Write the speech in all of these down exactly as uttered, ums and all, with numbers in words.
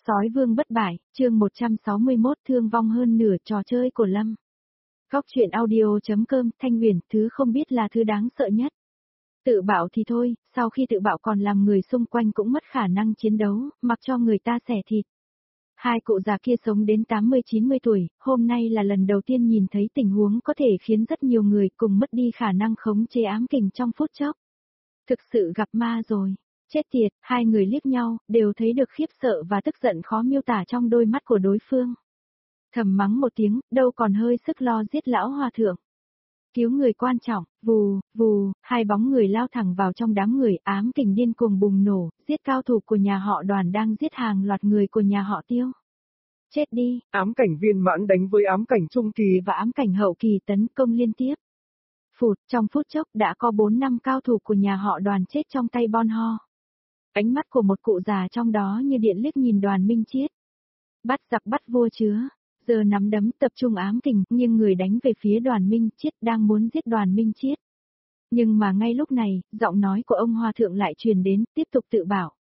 Sói vương bất bại, chương một trăm sáu mươi mốt thương vong hơn nửa trò chơi của Lâm. Góc truyện audio.com Thanh Huyền, thứ không biết là thứ đáng sợ nhất. Tự bạo thì thôi, sau khi tự bạo còn làm người xung quanh cũng mất khả năng chiến đấu, mặc cho người ta xẻ thịt. Hai cụ già kia sống đến tám mươi chín mươi tuổi, hôm nay là lần đầu tiên nhìn thấy tình huống có thể khiến rất nhiều người cùng mất đi khả năng khống chế ám kình trong phút chốc. Thực sự gặp ma rồi. Chết tiệt, hai người liếc nhau, đều thấy được khiếp sợ và tức giận khó miêu tả trong đôi mắt của đối phương. Thầm mắng một tiếng, đâu còn hơi sức lo giết lão hòa thượng. Cứu người quan trọng, vù, vù, hai bóng người lao thẳng vào trong đám người, ám kình điên cuồng bùng nổ, giết cao thủ của nhà họ Đoàn đang giết hàng loạt người của nhà họ Tiêu. Chết đi, ám cảnh viên mãn đánh với ám cảnh trung kỳ và ám cảnh hậu kỳ tấn công liên tiếp. Phụt, trong phút chốc đã có bốn năm cao thủ của nhà họ Đoàn chết trong tay Bon Ho. Ánh mắt của một cụ già trong đó như điện liếc nhìn Đoàn Minh Chiết. Bắt giặc bắt vua chứa, giờ nắm đấm tập trung ám kình, nhưng người đánh về phía Đoàn Minh Chiết đang muốn giết Đoàn Minh Chiết. Nhưng mà ngay lúc này, giọng nói của ông Hòa Thượng lại truyền đến, tiếp tục tự bảo.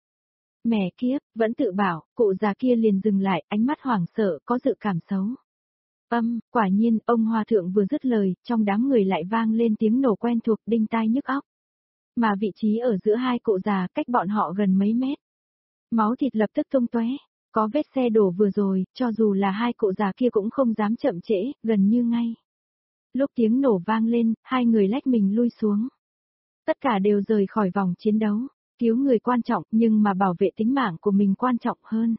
Mẹ kiếp, vẫn tự bảo, cụ già kia liền dừng lại, ánh mắt hoảng sợ, có dự cảm xấu. Âm, quả nhiên, ông Hòa Thượng vừa dứt lời, trong đám người lại vang lên tiếng nổ quen thuộc đinh tai nhức óc. Mà vị trí ở giữa hai cụ già cách bọn họ gần mấy mét. Máu thịt lập tức tung tóe, có vết xe đổ vừa rồi, cho dù là hai cụ già kia cũng không dám chậm trễ, gần như ngay. Lúc tiếng nổ vang lên, hai người lách mình lui xuống. Tất cả đều rời khỏi vòng chiến đấu, cứu người quan trọng nhưng mà bảo vệ tính mạng của mình quan trọng hơn.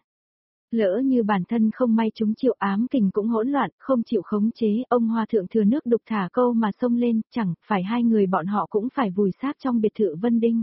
Lỡ như bản thân không may chúng chịu ám kình cũng hỗn loạn, không chịu khống chế, ông Hòa Thượng thừa nước đục thả câu mà xông lên, chẳng phải hai người bọn họ cũng phải vùi xác trong biệt thự Vân Đinh.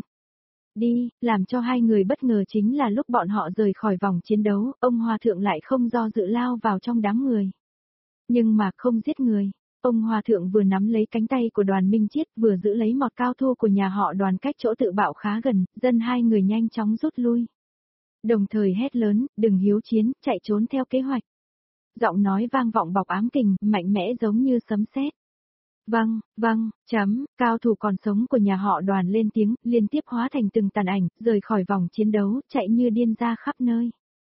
Đi, làm cho hai người bất ngờ chính là lúc bọn họ rời khỏi vòng chiến đấu, ông Hòa Thượng lại không do dự lao vào trong đám người. Nhưng mà không giết người, ông Hòa Thượng vừa nắm lấy cánh tay của Đoàn Minh Chiết vừa giữ lấy một cao thu của nhà họ Đoàn cách chỗ tự bạo khá gần, dân hai người nhanh chóng rút lui. Đồng thời hét lớn, đừng hiếu chiến, chạy trốn theo kế hoạch. Giọng nói vang vọng bọc ám kình, mạnh mẽ giống như sấm sét. Vâng, vâng, chấm, cao thủ còn sống của nhà họ Đoàn lên tiếng, liên tiếp hóa thành từng tàn ảnh, rời khỏi vòng chiến đấu, chạy như điên ra khắp nơi.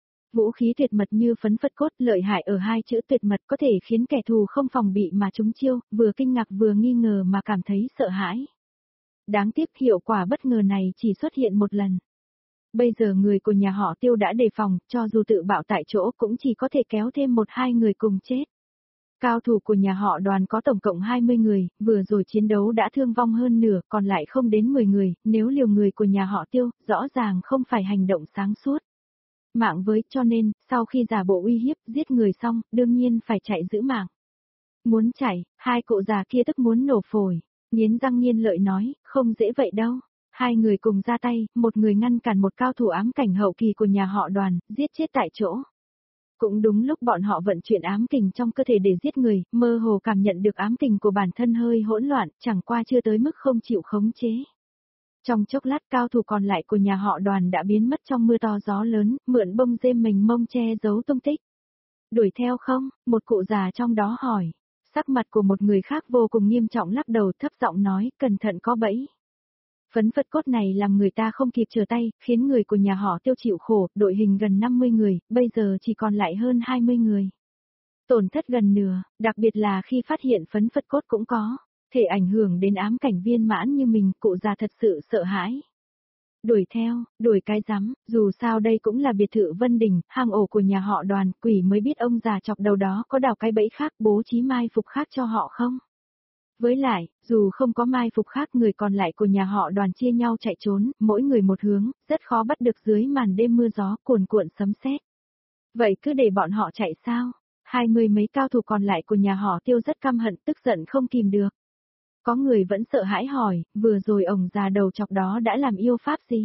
Vũ khí tuyệt mật như phấn phất cốt, lợi hại ở hai chữ tuyệt mật có thể khiến kẻ thù không phòng bị mà trúng chiêu, vừa kinh ngạc vừa nghi ngờ mà cảm thấy sợ hãi. Đáng tiếc hiệu quả bất ngờ này chỉ xuất hiện một lần. Bây giờ người của nhà họ Tiêu đã đề phòng, cho dù tự bạo tại chỗ cũng chỉ có thể kéo thêm một hai người cùng chết. Cao thủ của nhà họ Đoàn có tổng cộng hai mươi người, vừa rồi chiến đấu đã thương vong hơn nửa, còn lại không đến mười người, nếu liều người của nhà họ Tiêu, rõ ràng không phải hành động sáng suốt. Mạng với, cho nên, sau khi giả bộ uy hiếp, giết người xong, đương nhiên phải chạy giữ mạng. Muốn chạy, hai cụ già kia tức muốn nổ phổi, nghiến răng nghiến lợi nói, không dễ vậy đâu. Hai người cùng ra tay, một người ngăn cản một cao thủ ám cảnh hậu kỳ của nhà họ Đoàn, giết chết tại chỗ. Cũng đúng lúc bọn họ vận chuyển ám kình trong cơ thể để giết người, mơ hồ cảm nhận được ám kình của bản thân hơi hỗn loạn, chẳng qua chưa tới mức không chịu khống chế. Trong chốc lát cao thủ còn lại của nhà họ Đoàn đã biến mất trong mưa to gió lớn, mượn bông rêm mình mông che giấu tung tích. Đuổi theo không? Một cụ già trong đó hỏi. Sắc mặt của một người khác vô cùng nghiêm trọng lắc đầu thấp giọng nói, cẩn thận có bẫy. Phấn phất cốt này làm người ta không kịp trở tay, khiến người của nhà họ Tiêu chịu khổ, đội hình gần năm mươi người, bây giờ chỉ còn lại hơn hai mươi người. Tổn thất gần nửa, đặc biệt là khi phát hiện phấn phất cốt cũng có, thể ảnh hưởng đến ám cảnh viên mãn như mình, cụ già thật sự sợ hãi. Đuổi theo, đuổi cái rắm, dù sao đây cũng là biệt thự Vân Đình, hang ổ của nhà họ Đoàn, quỷ mới biết ông già chọc đầu đó có đào cái bẫy khác bố trí mai phục khác cho họ không. Với lại, dù không có mai phục khác người còn lại của nhà họ Đoàn chia nhau chạy trốn, mỗi người một hướng, rất khó bắt được dưới màn đêm mưa gió cuồn cuộn sấm sét. Vậy cứ để bọn họ chạy sao? Hai mươi mấy cao thủ còn lại của nhà họ Tiêu rất căm hận tức giận không kìm được. Có người vẫn sợ hãi hỏi, vừa rồi ông già đầu chọc đó đã làm yêu pháp gì?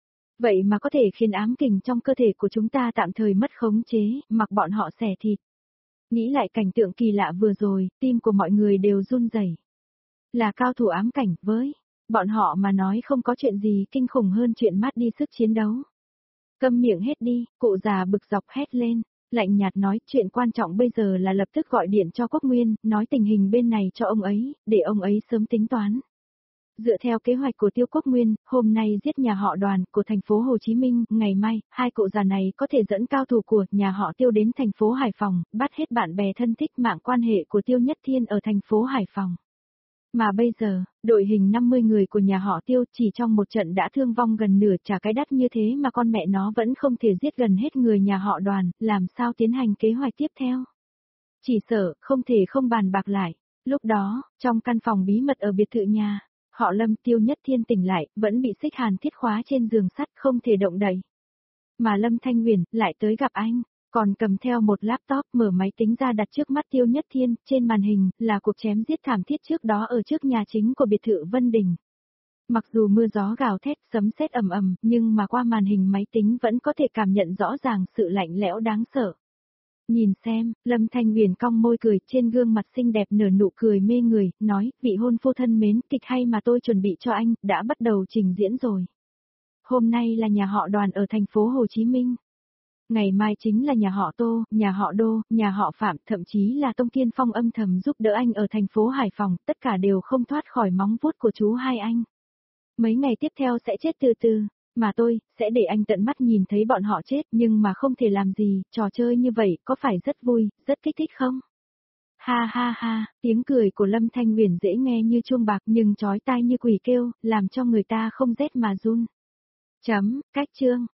Vậy mà có thể khiến ám kình trong cơ thể của chúng ta tạm thời mất khống chế, mặc bọn họ xẻ thịt. Nghĩ lại cảnh tượng kỳ lạ vừa rồi, tim của mọi người đều run rẩy. Là cao thủ ám cảnh với, bọn họ mà nói không có chuyện gì kinh khủng hơn chuyện mất đi sức chiến đấu. Câm miệng hết đi, cụ già bực dọc hét lên, lạnh nhạt nói chuyện quan trọng bây giờ là lập tức gọi điện cho Quốc Nguyên, nói tình hình bên này cho ông ấy, để ông ấy sớm tính toán. Dựa theo kế hoạch của Tiêu Quốc Nguyên, hôm nay giết nhà họ Đoàn của thành phố Hồ Chí Minh, ngày mai, hai cụ già này có thể dẫn cao thủ của nhà họ Tiêu đến thành phố Hải Phòng, bắt hết bạn bè thân thích mạng quan hệ của Tiêu Nhất Thiên ở thành phố Hải Phòng. Mà bây giờ, đội hình năm mươi người của nhà họ Tiêu chỉ trong một trận đã thương vong gần nửa, trả cái đắt như thế mà con mẹ nó vẫn không thể giết gần hết người nhà họ Đoàn, làm sao tiến hành kế hoạch tiếp theo? Chỉ sợ, không thể không bàn bạc lại. Lúc đó, trong căn phòng bí mật ở biệt thự nhà, họ Lâm Tiêu Nhất Thiên tỉnh lại, vẫn bị xích hàn thiết khóa trên giường sắt không thể động đậy. Mà Lâm Thanh Huyền lại tới gặp anh, còn cầm theo một laptop, mở máy tính ra đặt trước mắt Tiêu Nhất Thiên, trên màn hình là cuộc chém giết thảm thiết trước đó ở trước nhà chính của biệt thự Vân Đình. Mặc dù mưa gió gào thét, sấm sét ầm ầm, nhưng mà qua màn hình máy tính vẫn có thể cảm nhận rõ ràng sự lạnh lẽo đáng sợ. Nhìn xem, Lâm Thanh Huyền cong môi cười, trên gương mặt xinh đẹp nở nụ cười mê người, nói, vị hôn phu thân mến, kịch hay mà tôi chuẩn bị cho anh, đã bắt đầu trình diễn rồi. Hôm nay là nhà họ Đoàn ở thành phố Hồ Chí Minh. Ngày mai chính là nhà họ Tô, nhà họ Đô, nhà họ Phạm, thậm chí là Tông Thiên Phong âm thầm giúp đỡ anh ở thành phố Hải Phòng, tất cả đều không thoát khỏi móng vuốt của chú hai anh. Mấy ngày tiếp theo sẽ chết từ từ. Mà tôi, sẽ để anh tận mắt nhìn thấy bọn họ chết, nhưng mà không thể làm gì, trò chơi như vậy, có phải rất vui, rất kích thích không? Ha ha ha, tiếng cười của Lâm Thanh Huyền dễ nghe như chuông bạc nhưng chói tai như quỷ kêu, làm cho người ta không rét mà run. Chấm, cách chương.